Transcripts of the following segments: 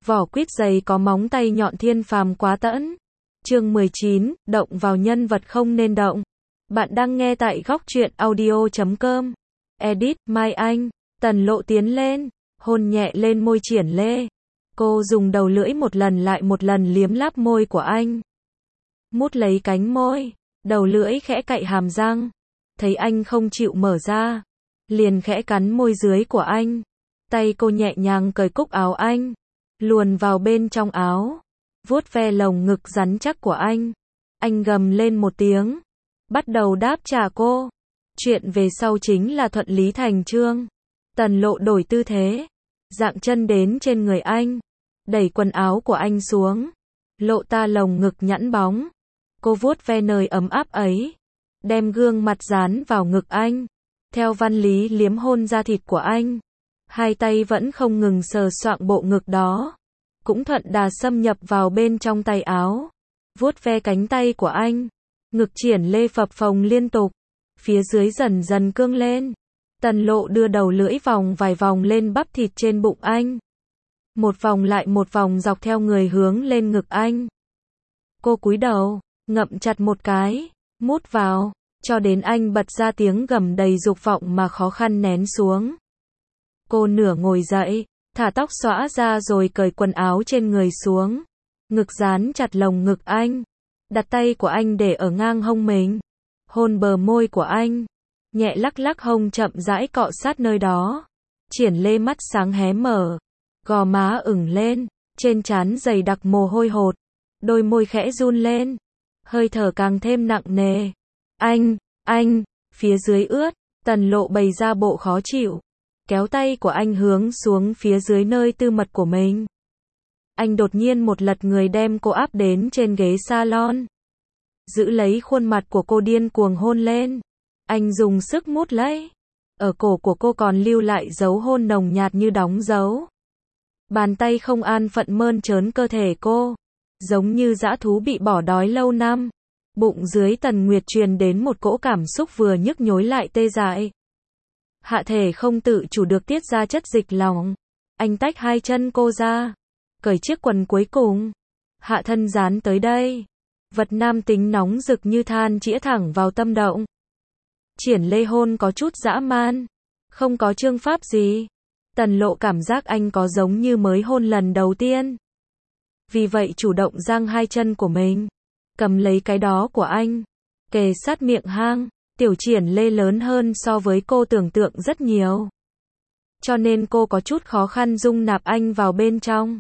Vỏ quýt dày có móng tay nhọn thiên phàm quá tẫn. Chương 19, động vào nhân vật không nên động. Bạn đang nghe tại góc truyện audio.com. Edit, Mai Anh. Tần Lộ tiến lên, hôn nhẹ lên môi Triển Lê. Cô dùng đầu lưỡi một lần lại một lần liếm láp môi của anh. Mút lấy cánh môi, đầu lưỡi khẽ cạy hàm răng. Thấy anh không chịu mở ra, liền khẽ cắn môi dưới của anh. Tay cô nhẹ nhàng cởi cúc áo anh, luồn vào bên trong áo, vuốt ve lồng ngực rắn chắc của anh. Anh gầm lên một tiếng, bắt đầu đáp trả cô. Chuyện về sau chính là thuận lý thành chương. Tần Lộ đổi tư thế, dạng chân đến trên người anh, đẩy quần áo của anh xuống, lộ ta lồng ngực nhẵn bóng. Cô vuốt ve nơi ấm áp ấy, đem gương mặt dán vào ngực anh, theo văn lý liếm hôn da thịt của anh. Hai tay vẫn không ngừng sờ soạng bộ ngực đó, cũng thuận đà xâm nhập vào bên trong tay áo, vuốt ve cánh tay của anh. Ngực Triển Lê phập phồng liên tục, phía dưới dần dần cương lên. Tần Lộ đưa đầu lưỡi vòng vài vòng lên bắp thịt trên bụng anh, một vòng lại một vòng dọc theo người hướng lên ngực anh. Cô cúi đầu, ngậm chặt một cái, mút vào, cho đến anh bật ra tiếng gầm đầy dục vọng mà khó khăn nén xuống. Cô nửa ngồi dậy, thả tóc xõa ra rồi cởi quần áo trên người xuống, ngực dán chặt lồng ngực anh, đặt tay của anh để ở ngang hông mình, hôn bờ môi của anh, nhẹ lắc lắc hông chậm rãi cọ sát nơi đó. Triển Lê mắt sáng hé mở, gò má ửng lên, trên trán dày đặc mồ hôi hột, đôi môi khẽ run lên, hơi thở càng thêm nặng nề. Anh, phía dưới ướt. Tần Lộ bày ra bộ khó chịu, kéo tay của anh hướng xuống phía dưới nơi tư mật của mình. Anh đột nhiên một lật người đem cô áp đến trên ghế salon, giữ lấy khuôn mặt của cô điên cuồng hôn lên. Anh dùng sức mút lấy, ở cổ của cô còn lưu lại dấu hôn nồng nhạt như đóng dấu. Bàn tay không an phận mơn trớn cơ thể cô, giống như dã thú bị bỏ đói lâu năm. Bụng dưới Tần Nguyệt truyền đến một cỗ cảm xúc vừa nhức nhối lại tê dại. Hạ thể không tự chủ được tiết ra chất dịch lòng. Anh tách hai chân cô ra, cởi chiếc quần cuối cùng, hạ thân dán tới đây. Vật nam tính nóng rực như than chĩa thẳng vào tâm động. Triển Lê hôn có chút dã man, không có chương pháp gì. Tần Lộ cảm giác anh có giống như mới hôn lần đầu tiên. Vì vậy chủ động giang hai chân của mình, cầm lấy cái đó của anh, kề sát miệng hang. Tiểu Triển Lê lớn hơn so với cô tưởng tượng rất nhiều, cho nên cô có chút khó khăn dung nạp anh vào bên trong.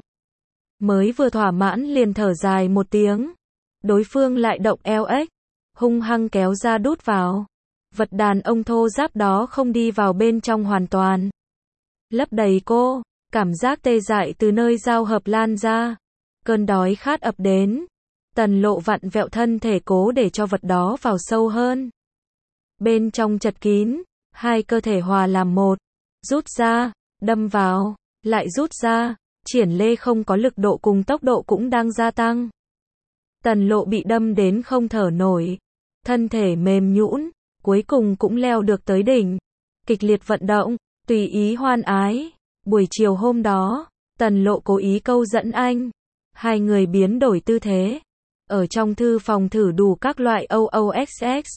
Mới vừa thỏa mãn liền thở dài một tiếng, đối phương lại động eo ếch, hung hăng kéo ra đút vào. Vật đàn ông thô ráp đó không đi vào bên trong hoàn toàn, lấp đầy cô. Cảm giác tê dại từ nơi giao hợp lan ra, cơn đói khát ập đến. Tần Lộ vặn vẹo thân thể cố để cho vật đó vào sâu hơn. Bên trong chật kín, hai cơ thể hòa làm một, rút ra, đâm vào, lại rút ra. Triển Lê không có lực độ cùng tốc độ cũng đang gia tăng. Tần Lộ bị đâm đến không thở nổi, thân thể mềm nhũn, cuối cùng cũng leo được tới đỉnh. Kịch liệt vận động, tùy ý hoan ái. Buổi chiều hôm đó, Tần Lộ cố ý câu dẫn anh. Hai người biến đổi tư thế, ở trong thư phòng thử đủ các loại OOXX.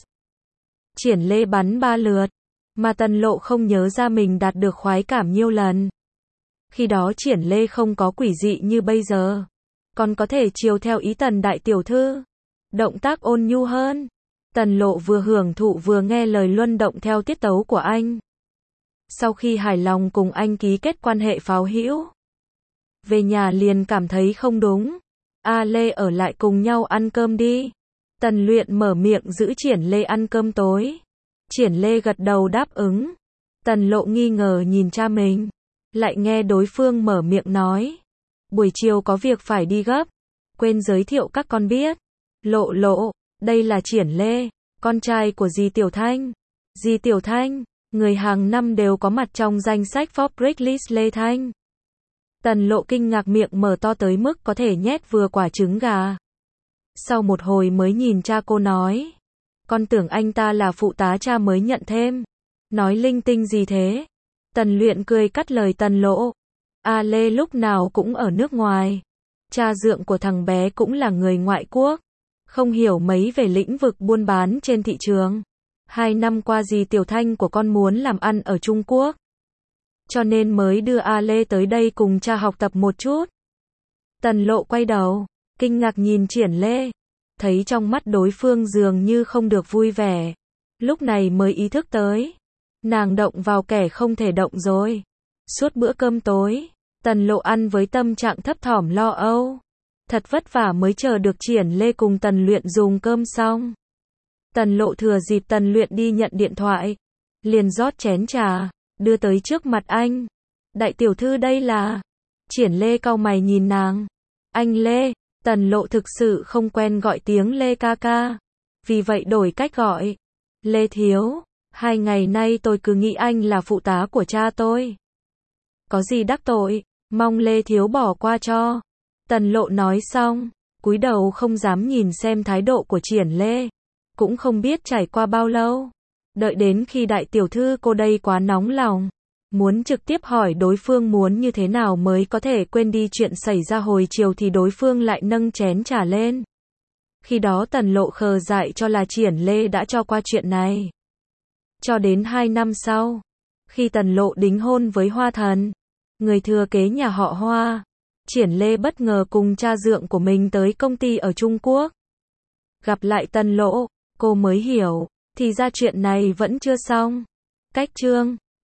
Triển Lê bắn 3 lượt, mà Tần Lộ không nhớ ra mình đạt được khoái cảm nhiêu lần. Khi đó Triển Lê không có quỷ dị như bây giờ, còn có thể chiều theo ý Tần đại tiểu thư, động tác ôn nhu hơn. Tần Lộ vừa hưởng thụ vừa nghe lời luân động theo tiết tấu của anh. Sau khi hài lòng cùng anh ký kết quan hệ pháo hữu, về nhà liền cảm thấy không đúng. A Lê ở lại cùng nhau ăn cơm đi. Tần Luyện mở miệng giữ Triển Lê ăn cơm tối. Triển Lê gật đầu đáp ứng. Tần Lộ nghi ngờ nhìn cha mình, lại nghe đối phương mở miệng nói, buổi chiều có việc phải đi gấp, quên giới thiệu các con biết. Lộ, đây là Triển Lê, con trai của dì Tiểu Thanh. Dì Tiểu Thanh, người hàng năm đều có mặt trong danh sách Forbes list Lê Thanh. Tần Lộ kinh ngạc, miệng mở to tới mức có thể nhét vừa quả trứng gà. Sau một hồi mới nhìn cha cô nói, con tưởng anh ta là phụ tá cha mới nhận thêm. Nói linh tinh gì thế? Tần Luyện cười cắt lời Tần Lộ. A Lê lúc nào cũng ở nước ngoài. Cha dượng của thằng bé cũng là người ngoại quốc. Không hiểu mấy về lĩnh vực buôn bán trên thị trường. 2 năm qua dì Tiểu Thanh của con muốn làm ăn ở Trung Quốc. Cho nên mới đưa A Lê tới đây cùng cha học tập một chút. Tần Lộ quay đầu, kinh ngạc nhìn Triển Lê. Thấy trong mắt đối phương dường như không được vui vẻ. Lúc này mới ý thức tới. Nàng động vào kẻ không thể động rồi. Suốt bữa cơm tối, Tần Lộ ăn với tâm trạng thấp thỏm lo âu. Thật vất vả mới chờ được Triển Lê cùng Tần Luyện dùng cơm xong. Tần Lộ thừa dịp Tần Luyện đi nhận điện thoại. Liền rót chén trà, đưa tới trước mặt anh. Đại tiểu thư đây là... Triển Lê cau mày nhìn nàng. Anh Lê. Tần Lộ thực sự không quen gọi tiếng Lê ca ca. Vì vậy đổi cách gọi. Lê thiếu. 2 ngày nay tôi cứ nghĩ anh là phụ tá của cha tôi. Có gì đắc tội, mong Lê thiếu bỏ qua cho. Tần Lộ nói xong, cúi đầu không dám nhìn xem thái độ của Triển Lê. Cũng không biết trải qua bao lâu. Đợi đến khi đại tiểu thư cô đây quá nóng lòng. Muốn trực tiếp hỏi đối phương muốn như thế nào mới có thể quên đi chuyện xảy ra hồi chiều thì đối phương lại nâng chén trà lên. Khi đó Tần Lộ khờ dại cho là Triển Lê đã cho qua chuyện này. Cho đến 2 năm sau, khi Tần Lộ đính hôn với Hoa Thần, người thừa kế nhà họ Hoa, Triển Lê bất ngờ cùng cha dượng của mình tới công ty ở Trung Quốc. Gặp lại Tần Lộ, cô mới hiểu, thì ra chuyện này vẫn chưa xong. Cách chương